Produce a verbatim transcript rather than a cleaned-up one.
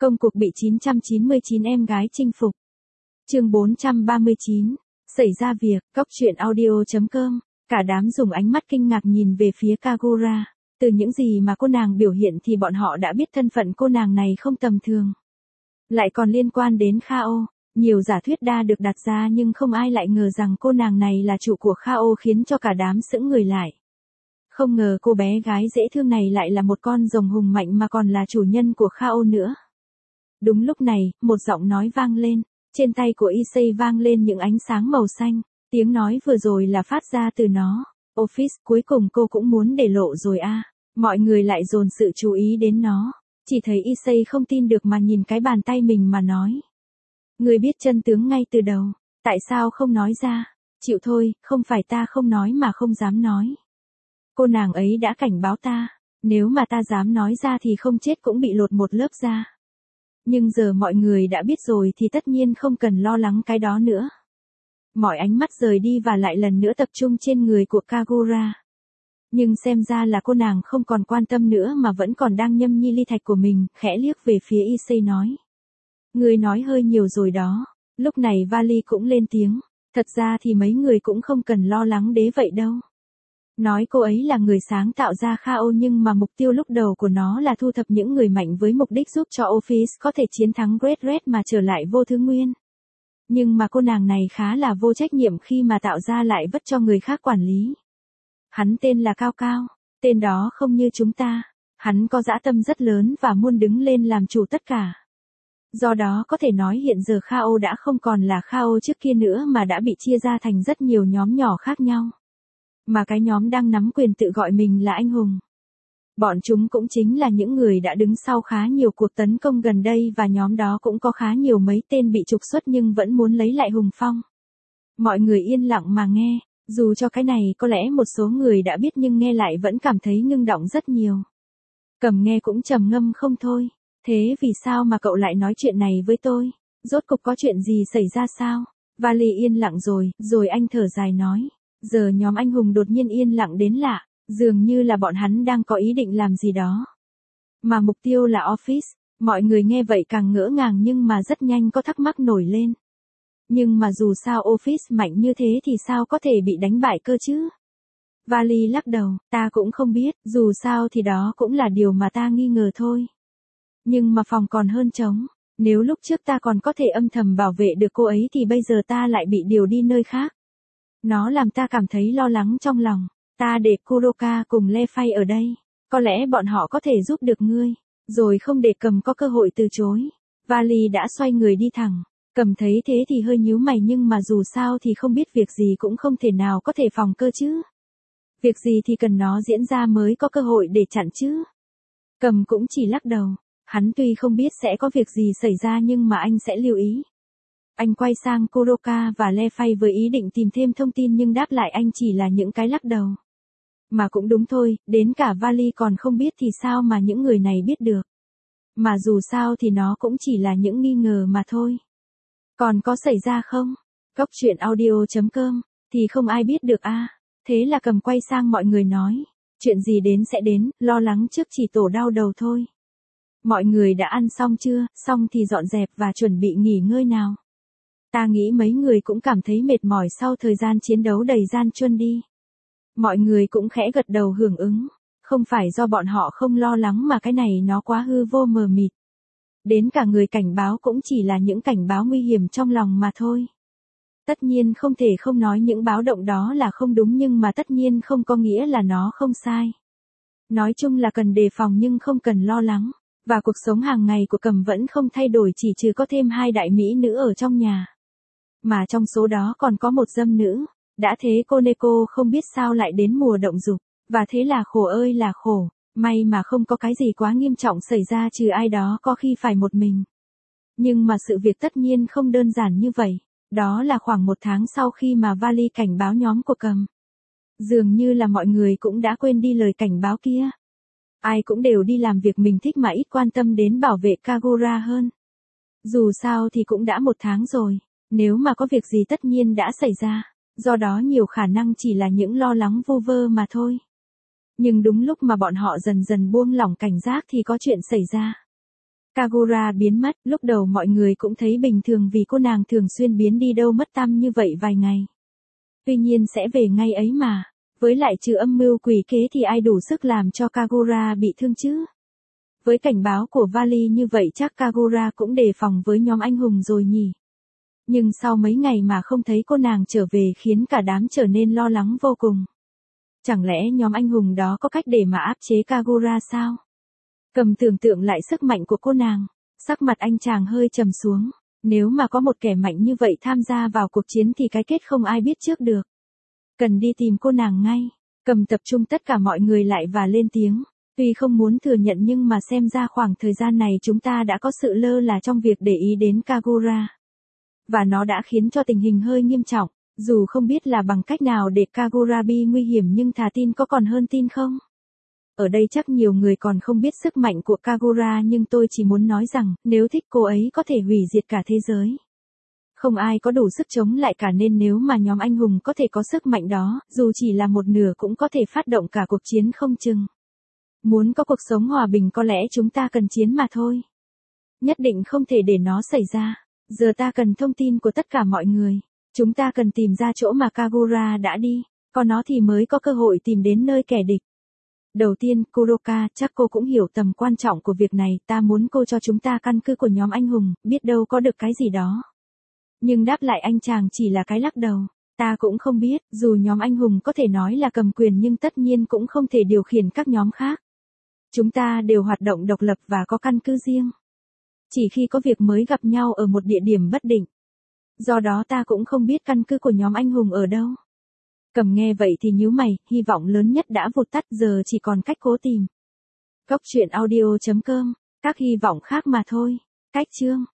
Công cuộc bị chín trăm chín mươi chín em gái chinh phục. Chương bốn trăm ba mươi chín. Xảy ra việc, cóc truyện audio chấm com. Cả đám dùng ánh mắt kinh ngạc nhìn về phía Kagura. Từ những gì mà cô nàng biểu hiện thì bọn họ đã biết thân phận cô nàng này không tầm thường. Lại còn liên quan đến Khao. Nhiều giả thuyết đa được đặt ra nhưng không ai lại ngờ rằng cô nàng này là chủ của Khao, khiến cho cả đám sững người lại. Không ngờ cô bé gái dễ thương này lại là một con rồng hùng mạnh mà còn là chủ nhân của Khao nữa. Đúng lúc này, một giọng nói vang lên. Trên tay của Issei vang lên những ánh sáng màu xanh. Tiếng nói vừa rồi là phát ra từ nó. Office, cuối cùng cô cũng muốn để lộ rồi à. Mọi người lại dồn sự chú ý đến nó. Chỉ thấy Issei không tin được mà nhìn cái bàn tay mình mà nói. Người biết chân tướng ngay từ đầu. Tại sao không nói ra? Chịu thôi, không phải ta không nói mà không dám nói. Cô nàng ấy đã cảnh báo ta. Nếu mà ta dám nói ra thì không chết cũng bị lột một lớp da. Nhưng giờ mọi người đã biết rồi thì tất nhiên không cần lo lắng cái đó nữa. Mọi ánh mắt rời đi và lại lần nữa tập trung trên người của Kagura. Nhưng xem ra là cô nàng không còn quan tâm nữa mà vẫn còn đang nhâm nhi ly thạch của mình, khẽ liếc về phía Issei nói. Người nói hơi nhiều rồi đó. Lúc này Vali cũng lên tiếng. Thật ra thì mấy người cũng không cần lo lắng đế vậy đâu. Nói cô ấy là người sáng tạo ra Khao nhưng mà mục tiêu lúc đầu của nó là thu thập những người mạnh với mục đích giúp cho Office có thể chiến thắng Great Red mà trở lại vô thứ nguyên. Nhưng mà cô nàng này khá là vô trách nhiệm khi mà tạo ra lại vất cho người khác quản lý. Hắn tên là Cao Cao, tên đó không như chúng ta. Hắn có dã tâm rất lớn và muốn đứng lên làm chủ tất cả. Do đó có thể nói hiện giờ Khao đã không còn là Khao trước kia nữa mà đã bị chia ra thành rất nhiều nhóm nhỏ khác nhau. Mà cái nhóm đang nắm quyền tự gọi mình là anh hùng. Bọn chúng cũng chính là những người đã đứng sau khá nhiều cuộc tấn công gần đây và nhóm đó cũng có khá nhiều mấy tên bị trục xuất nhưng vẫn muốn lấy lại hùng phong. Mọi người yên lặng mà nghe, dù cho cái này có lẽ một số người đã biết nhưng nghe lại vẫn cảm thấy ngưng động rất nhiều. Cầm nghe cũng trầm ngâm không thôi, thế vì sao mà cậu lại nói chuyện này với tôi? Rốt cục có chuyện gì xảy ra sao? Vali yên lặng rồi, rồi anh thở dài nói. Giờ nhóm anh hùng đột nhiên yên lặng đến lạ, dường như là bọn hắn đang có ý định làm gì đó. Mà mục tiêu là Office, mọi người nghe vậy càng ngỡ ngàng nhưng mà rất nhanh có thắc mắc nổi lên. Nhưng mà dù sao Office mạnh như thế thì sao có thể bị đánh bại cơ chứ? Vali lắc đầu, ta cũng không biết, dù sao thì đó cũng là điều mà ta nghi ngờ thôi. Nhưng mà phòng còn hơn trống, nếu lúc trước ta còn có thể âm thầm bảo vệ được cô ấy thì bây giờ ta lại bị điều đi nơi khác. Nó làm ta cảm thấy lo lắng trong lòng. Ta để Kuroka cùng Le Fay ở đây. Có lẽ bọn họ có thể giúp được ngươi. Rồi không để Cầm có cơ hội từ chối. Vali đã xoay người đi thẳng. Cầm thấy thế thì hơi nhíu mày nhưng mà dù sao thì không biết việc gì cũng không thể nào có thể phòng cơ chứ. Việc gì thì cần nó diễn ra mới có cơ hội để chặn chứ. Cầm cũng chỉ lắc đầu. Hắn tuy không biết sẽ có việc gì xảy ra nhưng mà anh sẽ lưu ý. Anh quay sang Kuroka và Le Fay với ý định tìm thêm thông tin nhưng đáp lại anh chỉ là những cái lắc đầu. Mà cũng đúng thôi, đến cả Vali còn không biết thì sao mà những người này biết được. Mà dù sao thì nó cũng chỉ là những nghi ngờ mà thôi. Còn có xảy ra không? Cóc truyện audio chấm com, thì không ai biết được a. À. Thế là Cầm quay sang mọi người nói. Chuyện gì đến sẽ đến, lo lắng trước chỉ tổ đau đầu thôi. Mọi người đã ăn xong chưa? Xong thì dọn dẹp và chuẩn bị nghỉ ngơi nào. Ta nghĩ mấy người cũng cảm thấy mệt mỏi sau thời gian chiến đấu đầy gian truân đi. Mọi người cũng khẽ gật đầu hưởng ứng. Không phải do bọn họ không lo lắng mà cái này nó quá hư vô mờ mịt. Đến cả người cảnh báo cũng chỉ là những cảnh báo nguy hiểm trong lòng mà thôi. Tất nhiên không thể không nói những báo động đó là không đúng nhưng mà tất nhiên không có nghĩa là nó không sai. Nói chung là cần đề phòng nhưng không cần lo lắng. Và cuộc sống hàng ngày của Cầm vẫn không thay đổi chỉ trừ có thêm hai đại mỹ nữ ở trong nhà. Mà trong số đó còn có một dâm nữ. Đã thế cô Neko không biết sao lại đến mùa động dục. Và thế là khổ ơi là khổ. May mà không có cái gì quá nghiêm trọng xảy ra trừ ai đó có khi phải một mình. Nhưng mà sự việc tất nhiên không đơn giản như vậy. Đó là khoảng một tháng sau khi mà Vali cảnh báo nhóm của Cầm. Dường như là mọi người cũng đã quên đi lời cảnh báo kia. Ai cũng đều đi làm việc mình thích mà ít quan tâm đến bảo vệ Kagura hơn. Dù sao thì cũng đã một tháng rồi. Nếu mà có việc gì tất nhiên đã xảy ra. Do đó nhiều khả năng chỉ là những lo lắng vu vơ mà thôi. Nhưng đúng lúc mà bọn họ dần dần buông lỏng cảnh giác thì có chuyện xảy ra. Kagura biến mất, lúc đầu mọi người cũng thấy bình thường vì cô nàng thường xuyên biến đi đâu mất tăm như vậy vài ngày. Tuy nhiên sẽ về ngay ấy mà, với lại trừ âm mưu quỷ kế thì ai đủ sức làm cho Kagura bị thương chứ? Với cảnh báo của Vali như vậy chắc Kagura cũng đề phòng với nhóm anh hùng rồi nhỉ? Nhưng sau mấy ngày mà không thấy cô nàng trở về khiến cả đám trở nên lo lắng vô cùng. Chẳng lẽ nhóm anh hùng đó có cách để mà áp chế Kagura sao? Cầm tưởng tượng lại sức mạnh của cô nàng, sắc mặt anh chàng hơi trầm xuống. Nếu mà có một kẻ mạnh như vậy tham gia vào cuộc chiến thì cái kết không ai biết trước được. Cần đi tìm cô nàng ngay. Cầm tập trung tất cả mọi người lại và lên tiếng. Tuy không muốn thừa nhận nhưng mà xem ra khoảng thời gian này chúng ta đã có sự lơ là trong việc để ý đến Kagura. Và nó đã khiến cho tình hình hơi nghiêm trọng. Dù không biết là bằng cách nào để Kagura bị nguy hiểm nhưng thà tin có còn hơn tin không? Ở đây chắc nhiều người còn không biết sức mạnh của Kagura nhưng tôi chỉ muốn nói rằng nếu thích cô ấy có thể hủy diệt cả thế giới. Không ai có đủ sức chống lại cả nên nếu mà nhóm anh hùng có thể có sức mạnh đó, dù chỉ là một nửa cũng có thể phát động cả cuộc chiến không chừng. Muốn có cuộc sống hòa bình có lẽ chúng ta cần chiến mà thôi. Nhất định không thể để nó xảy ra. Giờ ta cần thông tin của tất cả mọi người. Chúng ta cần tìm ra chỗ mà Kagura đã đi. Có nó thì mới có cơ hội tìm đến nơi kẻ địch. Đầu tiên, Kuroka, chắc cô cũng hiểu tầm quan trọng của việc này, ta muốn cô cho chúng ta căn cứ của nhóm anh hùng, biết đâu có được cái gì đó. Nhưng đáp lại anh chàng chỉ là cái lắc đầu. Ta cũng không biết, dù nhóm anh hùng có thể nói là cầm quyền nhưng tất nhiên cũng không thể điều khiển các nhóm khác. Chúng ta đều hoạt động độc lập và có căn cứ riêng. Chỉ khi có việc mới gặp nhau ở một địa điểm bất định. Do đó ta cũng không biết căn cứ của nhóm anh hùng ở đâu. Cầm nghe vậy thì nhíu mày, hy vọng lớn nhất đã vụt tắt giờ chỉ còn cách cố tìm. Cốc truyện audio chấm com, các hy vọng khác mà thôi. Cách chương.